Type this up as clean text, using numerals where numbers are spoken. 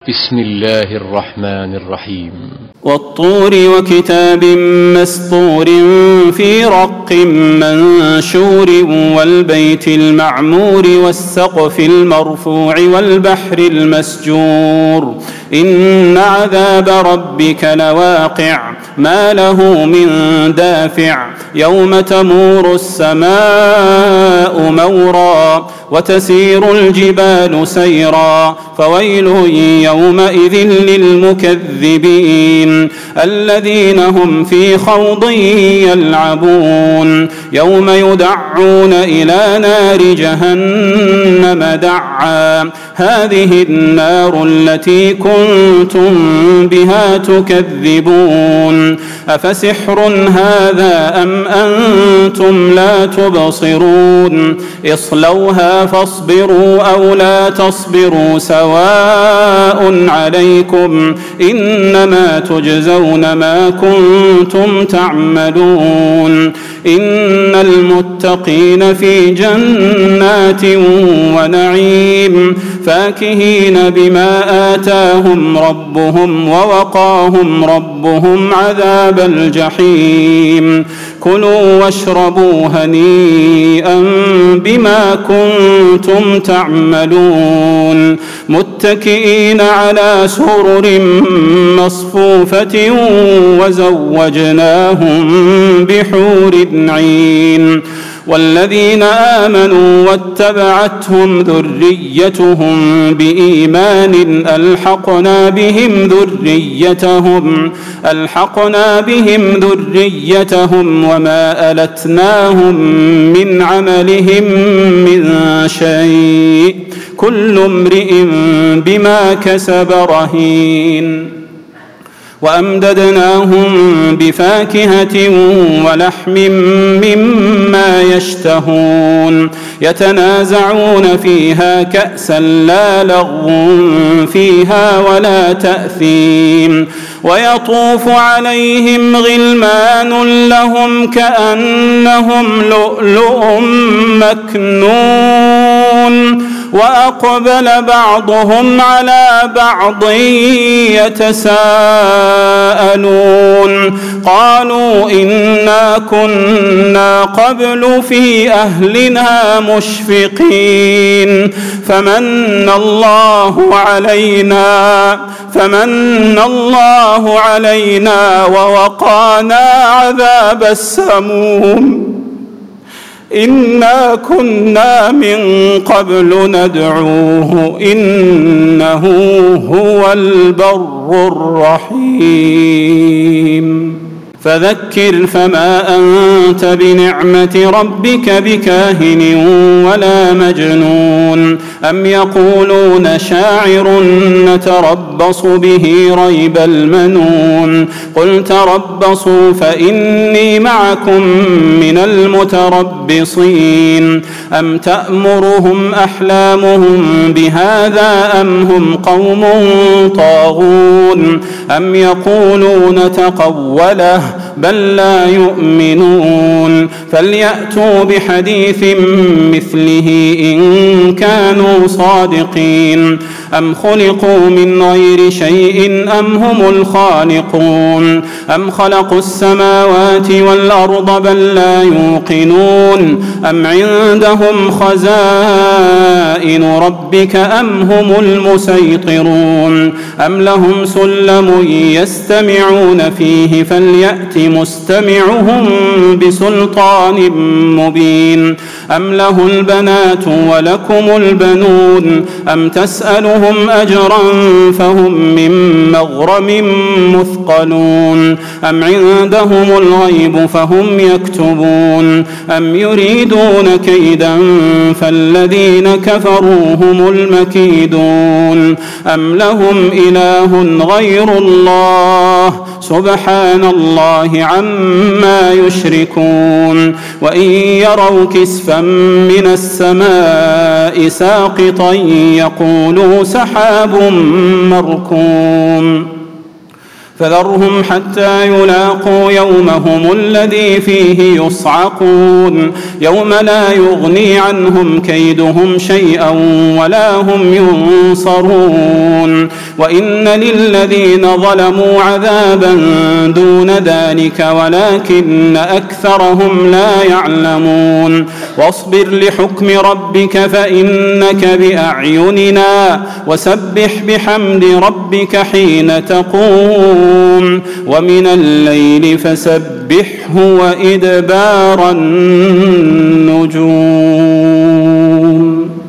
بسم الله الرحمن الرحيم والطور وكتاب مسطور في رق منشور والبيت المعمور والسقف المرفوع والبحر المسجور إن عذاب ربك لواقع ما له من دافع يوم تمور السماء مورا وتسير الجبال سيرا فويل يومئذ للمكذبين الذين هم في خوض يلعبون يوم يدعون إلى نار جهنم دعا هذه النار التي كنتم بها تكذبون أفسحر هذا أم أنتم لا تبصرون اصلوها فاصبروا أو لا تصبروا سواء عليكم إنما تجزون ما كنتم تعملون إن المتقين في جنات ونعيم فاكهين بما آتاهم ربهم ووقاهم ربهم عذاب الجحيم كلوا واشربوا هنيئا بما كنتم تعملون متكئين على سرر مصفوفة وزوجناهم بحور عين والذين آمنوا واتبعتهم ذريتهم بإيمان ألحقنا بهم ذريتهم وما ألتناهم من عملهم من شيء كل امرئ بما كسب رهين وأمددناهم بفاكهة ولحم مما يشتهون يتنازعون فيها كأسا لا لغو فيها ولا تأثيم ويطوف عليهم غلمان لهم كأنهم لؤلؤ مكنون وأقبل بعضهم على بعض يتساءلون قالوا إنا كنا قبل في أهلنا مشفقين فمن الله علينا ووقانا عذاب السموم إنا كنا من قبل ندعوه إنه هو البر الرحيم فذكر فما أنت بنعمة ربك بكاهن ولا مجنون أم يقولون شاعر نتربص به ريب المنون قل تربصوا فإني معكم من المتربصين أم تأمرهم أحلامهم بهذا أم هم قوم طاغون أم يقولون تقوله بل لا يؤمنون فليأتوا بحديث مثله إن كانوا صادقين أم خلقوا من غير شيء أم هم الخالقون أم خلقوا السماوات والأرض بل لا يوقنون أم عندهم خزائن ربك أم هم المسيطرون أم لهم سلم يستمعون فيه فليأت مستمعهم بسلطان مبين أم له البنات ولكم البنون أم تسألهم أجرا فهم من مغرم مثقلون أم عندهم الغيب فهم يكتبون أم يريدون كيدا فالذين كفروا هم المكيدون أم لهم إله غير الله سبحان الله عما يشركون وإن يروا كسفا من السماء ساقطا يقولوا سحاب مركوم فذرهم حتى يلاقوا يومهم الذي فيه يصعقون يوم لا يغني عنهم كيدهم شيئا ولا هم ينصرون وإن للذين ظلموا عذابا دون ذلك ولكن أكثرهم لا يعلمون واصبر لحكم ربك فإنك بأعيننا وسبح بحمد ربك حين تقوم ومن الليل فسبحه وإدبار النجوم.